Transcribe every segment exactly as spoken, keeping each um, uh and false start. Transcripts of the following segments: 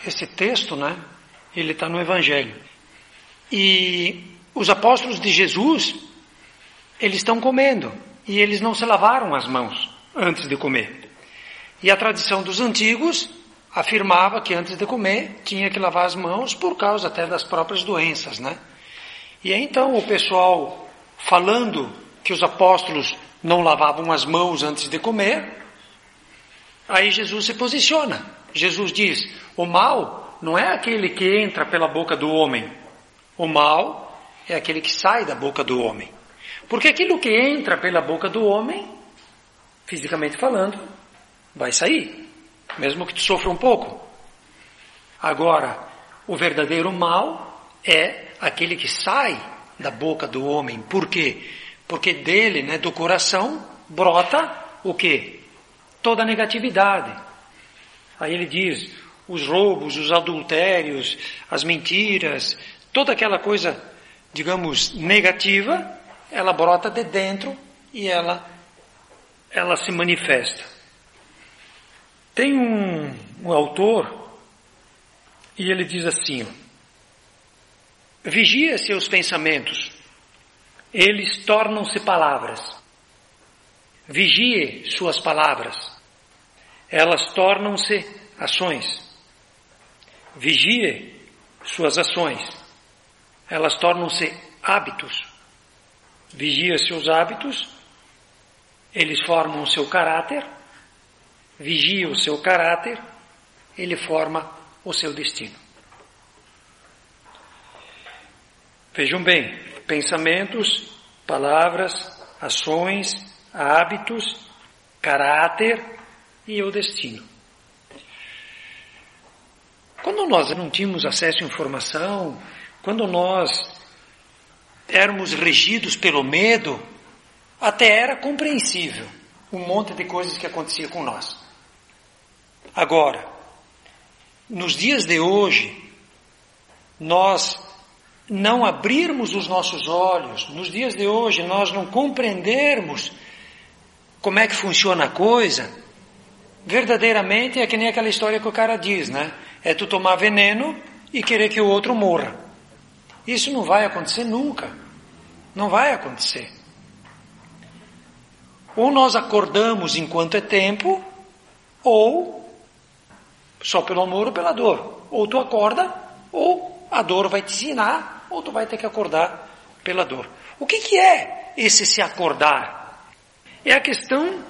esse texto, né? Ele está no Evangelho. E os apóstolos de Jesus, eles estão comendo. E eles não se lavaram as mãos antes de comer. E a tradição dos antigos afirmava que antes de comer tinha que lavar as mãos por causa até das próprias doenças, né? E aí, então o pessoal falando que os apóstolos não lavavam as mãos antes de comer, aí Jesus se posiciona. Jesus diz, o mal não é aquele que entra pela boca do homem. O mal é aquele que sai da boca do homem. Porque aquilo que entra pela boca do homem, fisicamente falando, vai sair, mesmo que tu sofra um pouco. Agora, o verdadeiro mal é aquele que sai da boca do homem. Por quê? Porque dele, né, do coração, brota o quê? Toda a negatividade. Aí ele diz, os roubos, os adultérios, as mentiras, toda aquela coisa, digamos, negativa, ela brota de dentro e ela, ela se manifesta. Tem um, um autor, e ele diz assim, vigia seus pensamentos, eles tornam-se palavras. Vigie suas palavras, elas tornam-se ações. Vigie suas ações, elas tornam-se hábitos. Vigia seus hábitos, eles formam o seu caráter. Vigia o seu caráter, ele forma o seu destino. Vejam bem, pensamentos, palavras, ações, hábitos, caráter e o destino. Quando nós não tínhamos acesso à informação, quando nós éramos regidos pelo medo, até era compreensível um monte de coisas que acontecia com nós. Agora, nos dias de hoje, nós não abrirmos os nossos olhos, nos dias de hoje nós não compreendermos como é que funciona a coisa, verdadeiramente é que nem aquela história que o cara diz, né? É tu tomar veneno e querer que o outro morra. Isso não vai acontecer nunca. Não vai acontecer. Ou nós acordamos enquanto é tempo, ou só pelo amor ou pela dor. Ou tu acorda, ou a dor vai te ensinar, ou tu vai ter que acordar pela dor. O que que é esse se acordar? É a questão,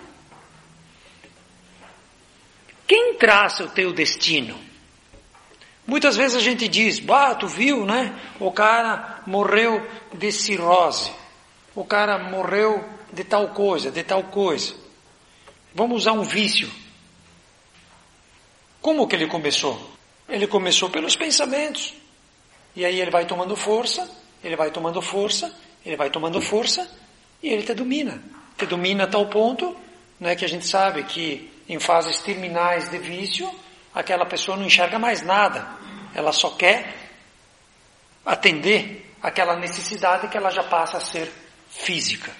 quem traça o teu destino? Muitas vezes a gente diz, bah, tu viu, né? O cara morreu de cirrose. O cara morreu de tal coisa, de tal coisa. Vamos usar um vício. Como que ele começou? Ele começou pelos pensamentos. E aí ele vai tomando força, ele vai tomando força, ele vai tomando força, e ele te domina. Te domina a tal ponto, né, que a gente sabe que em fases terminais de vício, aquela pessoa não enxerga mais nada. Ela só quer atender aquela necessidade que ela já passa a ser física.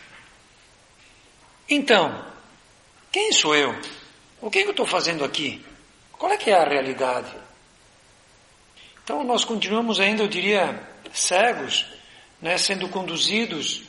Então, quem sou eu? O que eu estou fazendo aqui? Qual é que é a realidade? Então nós continuamos ainda, eu diria, cegos, né, sendo conduzidos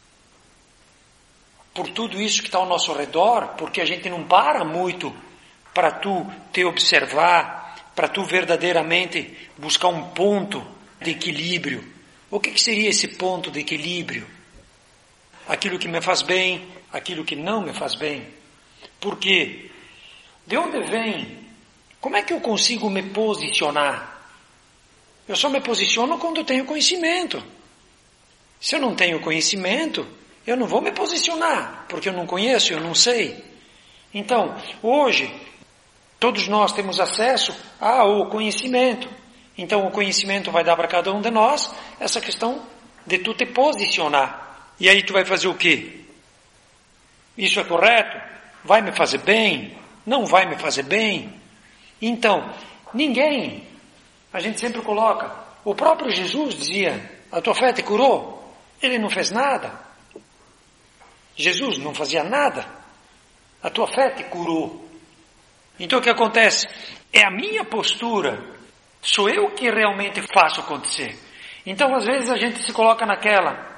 por tudo isso que está ao nosso redor, porque a gente não para muito para tu te observar, para tu verdadeiramente buscar um ponto de equilíbrio. O que, que seria esse ponto de equilíbrio? Aquilo que me faz bem, aquilo que não me faz bem. Por quê? De onde vem? Como é que eu consigo me posicionar? Eu só me posiciono quando eu tenho conhecimento. Se eu não tenho conhecimento, eu não vou me posicionar, porque eu não conheço, eu não sei. Então, hoje, todos nós temos acesso ao conhecimento. Então, o conhecimento vai dar para cada um de nós essa questão de tu te posicionar. E aí tu vai fazer o quê? Isso é correto? Vai me fazer bem? Não vai me fazer bem? Então, ninguém, a gente sempre coloca, o próprio Jesus dizia, a tua fé te curou? Ele não fez nada. Jesus não fazia nada. A tua fé te curou. Então o que acontece? É a minha postura Sou eu que realmente faço acontecer. Então, às vezes, a gente se coloca naquela.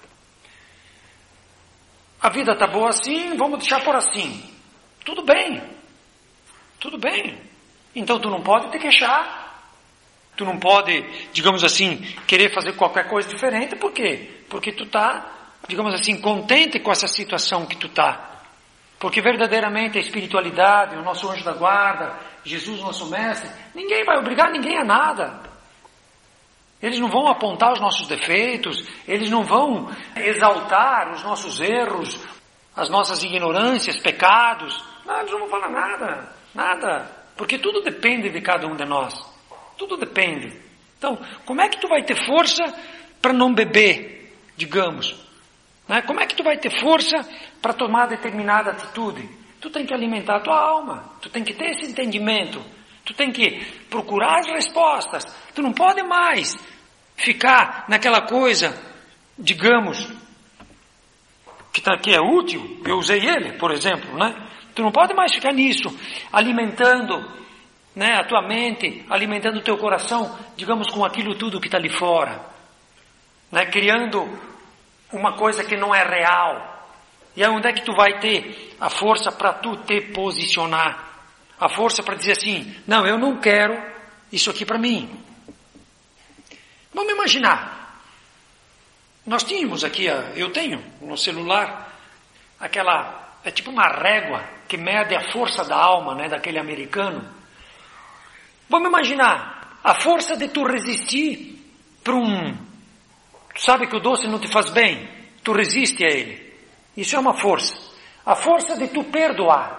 A vida está boa assim, vamos deixar por assim. Tudo bem. Tudo bem. Então, tu não pode te queixar. Tu não pode, digamos assim, querer fazer qualquer coisa diferente. Por quê? Porque tu está, digamos assim, contente com essa situação que tu está. Porque verdadeiramente a espiritualidade, o nosso anjo da guarda, Jesus, nosso mestre, ninguém vai obrigar ninguém a nada. Eles não vão apontar os nossos defeitos, eles não vão exaltar os nossos erros, as nossas ignorâncias, pecados. Não, eles não vão falar nada, nada. Porque tudo depende de cada um de nós. Tudo depende. Então, como é que tu vai ter força para não beber, digamos? Né? Como é que tu vai ter força para tomar determinada atitude? Tu tem que alimentar a tua alma. Tu tem que ter esse entendimento. Tu tem que procurar as respostas. Tu não pode mais ficar naquela coisa, digamos, que, tá, que é útil. Eu usei ele, por exemplo, né? Tu não pode mais ficar nisso, alimentando, né, a tua mente, alimentando o teu coração, digamos, com aquilo tudo que está ali fora, né? Criando uma coisa que não é real. E aí onde é que tu vai ter a força para tu te posicionar? A força para dizer assim, não, eu não quero isso aqui para mim. Vamos imaginar. Nós tínhamos aqui, eu tenho no celular, aquela, é tipo uma régua que mede a força da alma, né, daquele americano. Vamos imaginar a força de tu resistir para um... Tu sabe que o doce não te faz bem, tu resiste a ele. Isso é uma força. A força de tu perdoar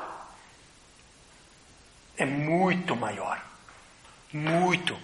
é muito maior. Muito.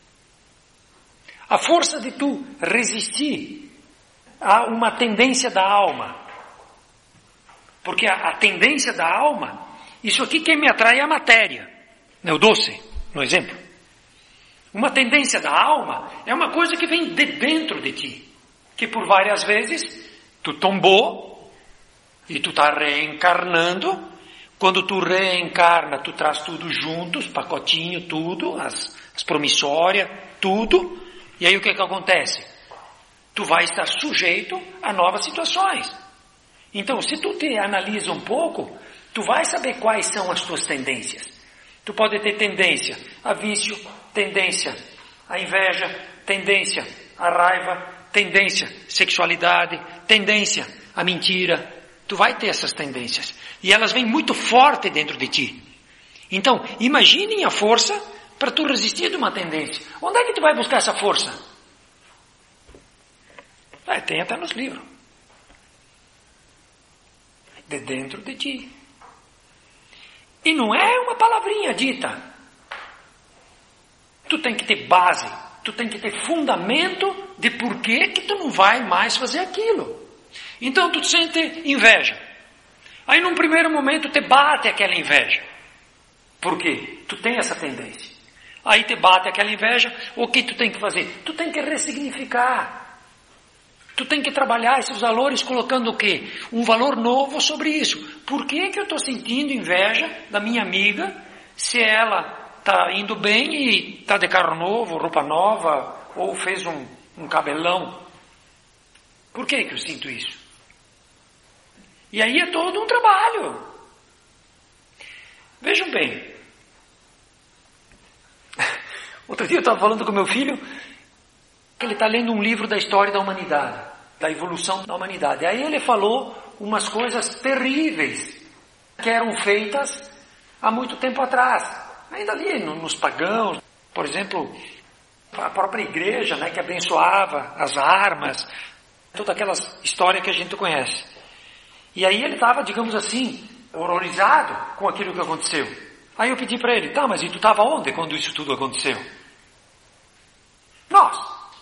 A força de tu resistir a uma tendência da alma. Porque a, a tendência da alma, isso aqui quem me atrai é a matéria. Né, o doce, no exemplo. Uma tendência da alma é uma coisa que vem de dentro de ti. Que por várias vezes tu tombou e tu está reencarnando. Quando tu reencarna, tu traz tudo junto, os pacotinhos, tudo, as, as promissórias, tudo. E aí o que que acontece? Tu vai estar sujeito a novas situações. Então, se tu te analisa um pouco, tu vai saber quais são as tuas tendências. Tu pode ter tendência a vício, tendência a inveja, tendência a raiva, tendência a sexualidade, tendência a mentira. Tu vai ter essas tendências. E elas vêm muito forte dentro de ti. Então, imaginem a força para tu resistir de uma tendência. Onde é que tu vai buscar essa força? É, tem até nos livros. De dentro de ti. E não é uma palavrinha dita. Tu tem que ter base. Tu tem que ter fundamento de por que que tu não vai mais fazer aquilo. Então tu sente inveja. Aí num primeiro momento te bate aquela inveja. Por quê? Tu tem essa tendência. Aí te bate aquela inveja, o que tu tem que fazer? Tu tem que ressignificar. Tu tem que trabalhar esses valores colocando o quê? Um valor novo sobre isso. Por que que eu estou sentindo inveja da minha amiga se ela está indo bem e está de carro novo, roupa nova, ou fez um, um cabelão? Por que que eu sinto isso? E aí é todo um trabalho. Vejam bem. Outro dia eu estava falando com meu filho que ele está lendo um livro da história da humanidade, da evolução da humanidade. Aí ele falou umas coisas terríveis que eram feitas há muito tempo atrás. Ainda ali nos pagãos, por exemplo, a própria igreja, né, que abençoava as armas, toda aquela história que a gente conhece. E aí ele estava, digamos assim, horrorizado com aquilo que aconteceu. Aí eu pedi para ele, tá, mas e tu estava onde quando isso tudo aconteceu? Nós.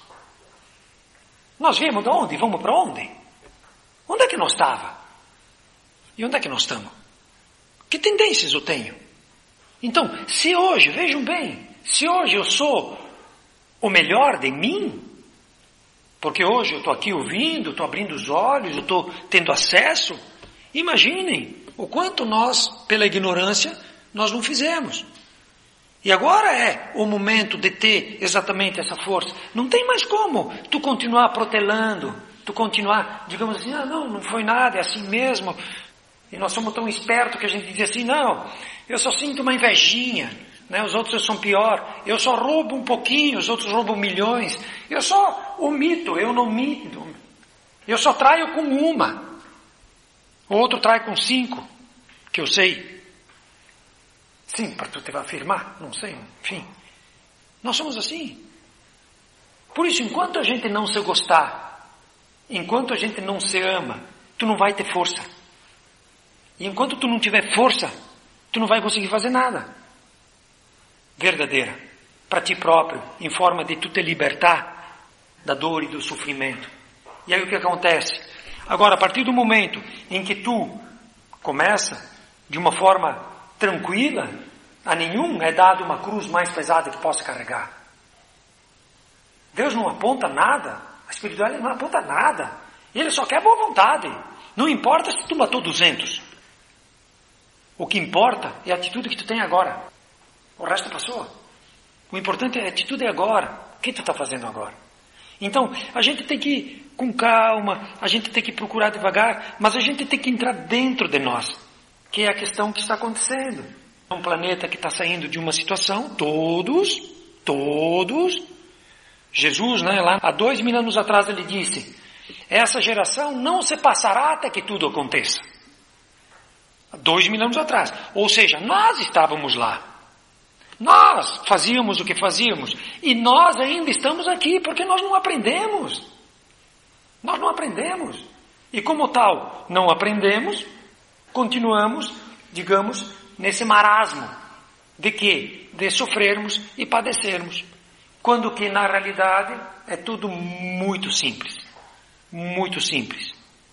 Nós viemos de onde? Vamos para onde? Onde é que nós estava? E onde é que nós estamos? Que tendências eu tenho? Então, se hoje, vejam bem, se hoje eu sou o melhor de mim, porque hoje eu estou aqui ouvindo, estou abrindo os olhos, eu estou tendo acesso, imaginem o quanto nós, pela ignorância, nós não fizemos. E agora é o momento de ter exatamente essa força. Não tem mais como tu continuar protelando, tu continuar, digamos assim, ah, não, não foi nada, é assim mesmo. E nós somos tão espertos que a gente diz assim, não, eu só sinto uma invejinha, né? Os outros são pior, eu só roubo um pouquinho, os outros roubam milhões, eu só omito, eu não minto, eu só traio com uma, o outro trai com cinco, que eu sei. Sim, para tu te afirmar, não sei, enfim. Nós somos assim. Por isso, enquanto a gente não se gostar, enquanto a gente não se ama, tu não vai ter força. E enquanto tu não tiver força, tu não vai conseguir fazer nada. Verdadeira. Para ti próprio, em forma de tu te libertar da dor e do sofrimento. E aí o que acontece? Agora, a partir do momento em que tu começa de uma forma tranquila, a nenhum é dado uma cruz mais pesada que possa carregar. Deus não aponta nada, a espiritualidade não aponta nada, Ele só quer boa vontade. Não importa se tu matou duzentos, o que importa é a atitude que tu tem agora, o resto passou. O importante é a atitude agora, o que tu está fazendo agora. Então, a gente tem que ir com calma, a gente tem que procurar devagar, mas a gente tem que entrar dentro de nós, que é a questão que está acontecendo. É um planeta que está saindo de uma situação, todos, todos. Jesus, né, lá há dois mil anos atrás ele disse, essa geração não se passará até que tudo aconteça. Há dois mil anos atrás. Ou seja, nós estávamos lá. Nós fazíamos o que fazíamos. E nós ainda estamos aqui, porque nós não aprendemos. Nós não aprendemos. E como tal, não aprendemos, continuamos, digamos, nesse marasmo. De quê? De sofrermos e padecermos. Quando que, na realidade, é tudo muito simples. Muito simples.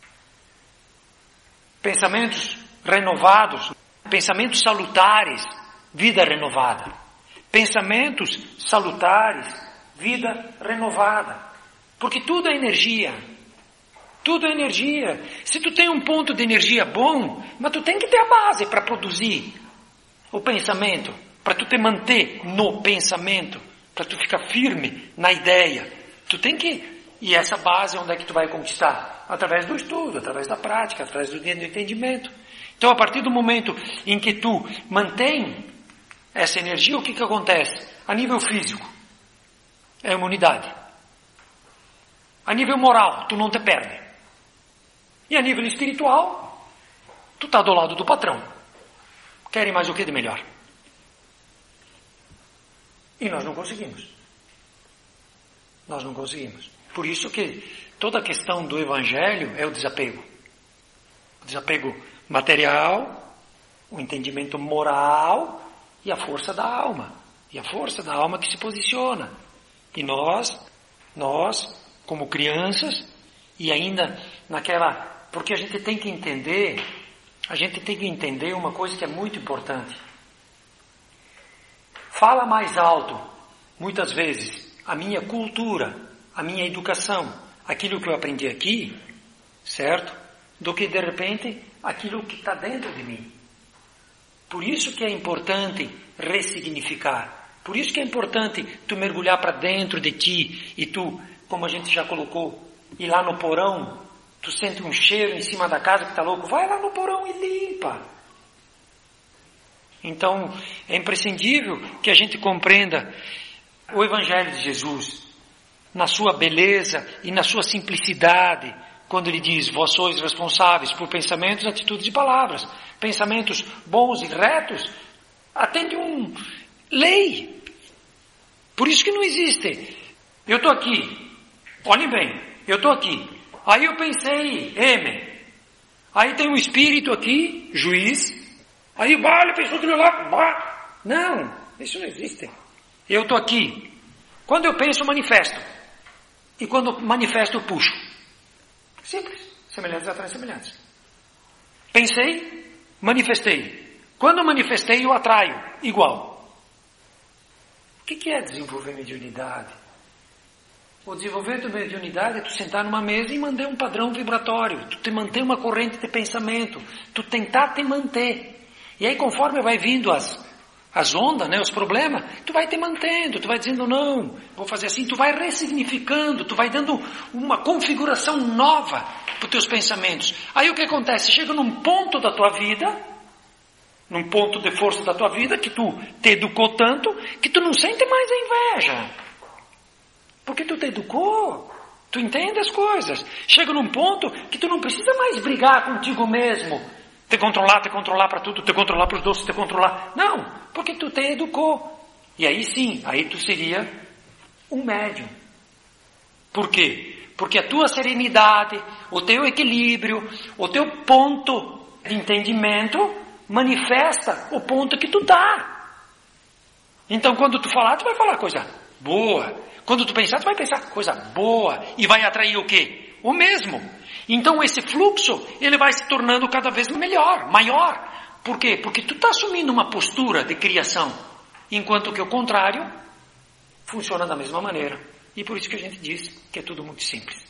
Pensamentos renovados, pensamentos salutares, vida renovada. Pensamentos salutares, vida renovada. Porque tudo é energia. Tudo é energia. Se tu tem um ponto de energia bom, mas tu tem que ter a base para produzir o pensamento, para tu te manter no pensamento, para tu ficar firme na ideia. Tu tem que... E essa base onde é que tu vai conquistar? Através do estudo, através da prática, através do entendimento. Então, a partir do momento em que tu mantém essa energia, o que que acontece? A nível físico, é imunidade. A nível moral, tu não te perde. E a nível espiritual, tu está do lado do patrão. Querem mais o que de melhor? E nós não conseguimos. Nós não conseguimos. Por isso que toda a questão do Evangelho é o desapego. O desapego material, o entendimento moral e a força da alma. E a força da alma que se posiciona. E nós, nós, como crianças, e ainda naquela... Porque a gente tem que entender, a gente tem que entender uma coisa que é muito importante. Fala mais alto, muitas vezes, a minha cultura, a minha educação, aquilo que eu aprendi aqui, certo? Do que, de repente, aquilo que está dentro de mim. Por isso que é importante ressignificar. Por isso que é importante tu mergulhar para dentro de ti e tu, como a gente já colocou, ir lá no porão, tu sente um cheiro em cima da casa que está louco, vai lá no porão e limpa. Então, é imprescindível que a gente compreenda o Evangelho de Jesus, na sua beleza e na sua simplicidade, quando ele diz, vós sois responsáveis por pensamentos, atitudes e palavras. Pensamentos bons e retos, atende um lei. Por isso que não existe. Eu estou aqui, olhem bem, eu estou aqui. Aí eu pensei, M. Aí tem um espírito aqui, juiz. Aí vale, pensou do meu lado. Bah. Não, isso não existe. Eu estou aqui. Quando eu penso, eu manifesto. E quando eu manifesto, eu puxo. Simples. Semelhantes atrás semelhantes. Pensei, manifestei. Quando eu manifestei, eu atraio. Igual. O que é desenvolver mediunidade? O desenvolvimento de mediunidade é tu sentar numa mesa e manter um padrão vibratório. Tu te manter uma corrente de pensamento. Tu tentar te manter. E aí, conforme vai vindo as as ondas, né, os problemas, tu vai te mantendo, tu vai dizendo não, vou fazer assim, tu vai ressignificando, tu vai dando uma configuração nova para os teus pensamentos. Aí o que acontece? Chega num ponto da tua vida, num ponto de força da tua vida, que tu te educou tanto, que tu não sente mais a inveja. Porque tu te educou, tu entende as coisas. Chega num ponto que tu não precisa mais brigar contigo mesmo, te controlar, te controlar para tudo, te controlar para os doces, te controlar. Não, porque tu te educou. E aí sim, aí tu seria um médium. Por quê? Porque a tua serenidade, o teu equilíbrio, o teu ponto de entendimento manifesta o ponto que tu tá. Então quando tu falar, tu vai falar coisa boa. Quando tu pensar, tu vai pensar coisa boa. E vai atrair o quê? O mesmo. Então esse fluxo, ele vai se tornando cada vez melhor, maior. Por quê? Porque tu está assumindo uma postura de criação, enquanto que o contrário funciona da mesma maneira. E por isso que a gente diz que é tudo muito simples.